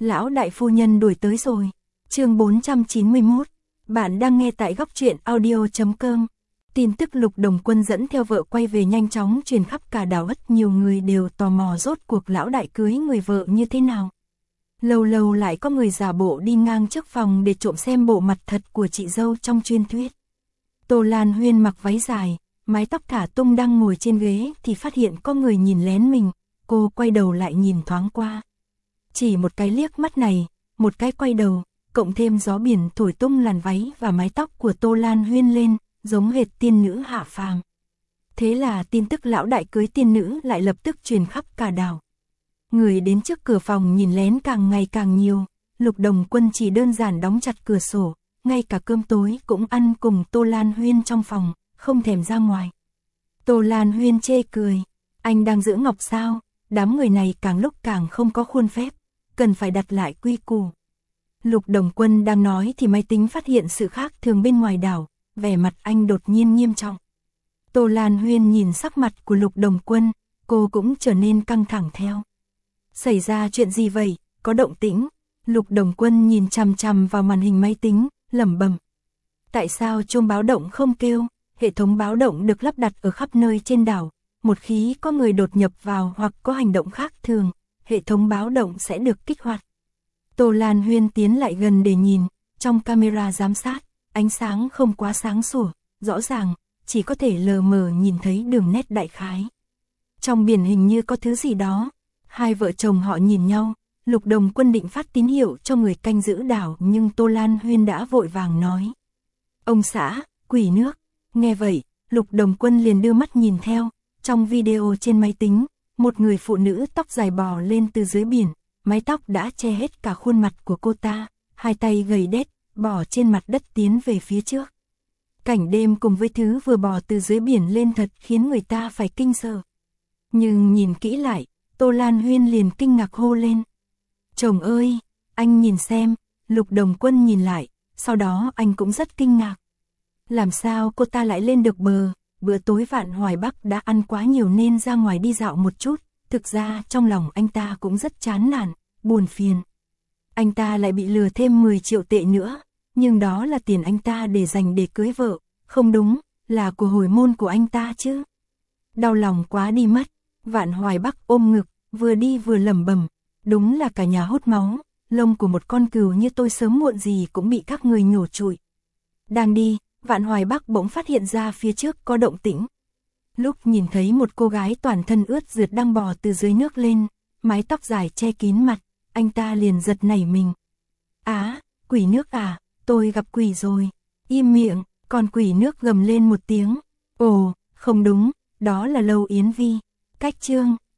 Lão đại phu nhân đuổi tới rồi. Chương 491. Bạn đang nghe tại góc truyện audio.com. Tin tức Lục Đồng Quân dẫn theo vợ quay về nhanh chóng truyền khắp cả đảo Ất, nhiều người đều tò mò rốt cuộc lão đại cưới người vợ như thế nào. Lâu lâu lại có người giả bộ đi ngang trước phòng để trộm xem bộ mặt thật của chị dâu trong truyền thuyết. Tô Lan Huyên mặc váy dài, mái tóc thả tung đang ngồi trên ghế thì phát hiện có người nhìn lén mình, cô quay đầu lại nhìn thoáng qua. Chỉ một cái liếc mắt này, một cái quay đầu, cộng thêm gió biển thổi tung làn váy và mái tóc của Tô Lan Huyên lên, giống hệt tiên nữ hạ phàm. Thế là tin tức lão đại cưới tiên nữ lại lập tức truyền khắp cả đảo. Người đến trước cửa phòng nhìn lén càng ngày càng nhiều, Lục Đồng Quân chỉ đơn giản đóng chặt cửa sổ, ngay cả cơm tối cũng ăn cùng Tô Lan Huyên trong phòng, không thèm ra ngoài. Tô Lan Huyên chê cười, anh đang giữ ngọc sao, đám người này càng lúc càng không có khuôn phép, cần phải đặt lại quy củ. Lục Đồng Quân đang nói thì máy tính phát hiện sự khác thường bên ngoài đảo, vẻ mặt anh đột nhiên nghiêm trọng. Tô Lan Huyên nhìn sắc mặt của Lục Đồng Quân, cô cũng trở nên căng thẳng theo. Xảy ra chuyện gì vậy, có động tĩnh? Lục Đồng Quân nhìn chằm chằm vào màn hình máy tính, lẩm bẩm. Tại sao chuông báo động không kêu? Hệ thống báo động được lắp đặt ở khắp nơi trên đảo, một khi có người đột nhập vào hoặc có hành động khác thường, hệ thống báo động sẽ được kích hoạt. Tô Lan Huyên tiến lại gần để nhìn, trong camera giám sát, ánh sáng không quá sáng sủa, rõ ràng, chỉ có thể lờ mờ nhìn thấy đường nét đại khái. Trong biển hình như có thứ gì đó, hai vợ chồng họ nhìn nhau, Lục Đồng Quân định phát tín hiệu cho người canh giữ đảo nhưng Tô Lan Huyên đã vội vàng nói. Ông xã, quỷ nước. Nghe vậy, Lục Đồng Quân liền đưa mắt nhìn theo, trong video trên máy tính, một người phụ nữ tóc dài bò lên từ dưới biển, mái tóc đã che hết cả khuôn mặt của cô ta, hai tay gầy đét, bò trên mặt đất tiến về phía trước. Cảnh đêm cùng với thứ vừa bò từ dưới biển lên thật khiến người ta phải kinh sợ. Nhưng nhìn kỹ lại, Tô Lan Huyên liền kinh ngạc hô lên. Chồng ơi, anh nhìn xem, Lục Đồng Quân nhìn lại, sau đó anh cũng rất kinh ngạc. Làm sao cô ta lại lên được bờ, bữa tối Vạn Hoài Bắc đã ăn quá nhiều nên ra ngoài đi dạo một chút, thực ra trong lòng anh ta cũng rất chán nản, buồn phiền. Anh ta lại bị lừa thêm 10 triệu tệ nữa, nhưng đó là tiền anh ta để dành để cưới vợ, không đúng, là của hồi môn của anh ta chứ. Đau lòng quá đi mất, Vạn Hoài Bắc ôm ngực, vừa đi vừa lẩm bẩm, đúng là cả nhà hút máu, lông của một con cừu như tôi sớm muộn gì cũng bị các người nhổ trụi. Đang đi, Vạn Hoài Bắc bỗng phát hiện ra phía trước có động tĩnh. Lúc nhìn thấy một cô gái toàn thân ướt rượt đang bò từ dưới nước lên, mái tóc dài che kín mặt, anh ta liền giật nảy mình. Á, quỷ nước à, tôi gặp quỷ rồi. Im miệng, còn quỷ nước gầm lên một tiếng. Ồ, không đúng, đó là Lâu Yến Vi. Cách chương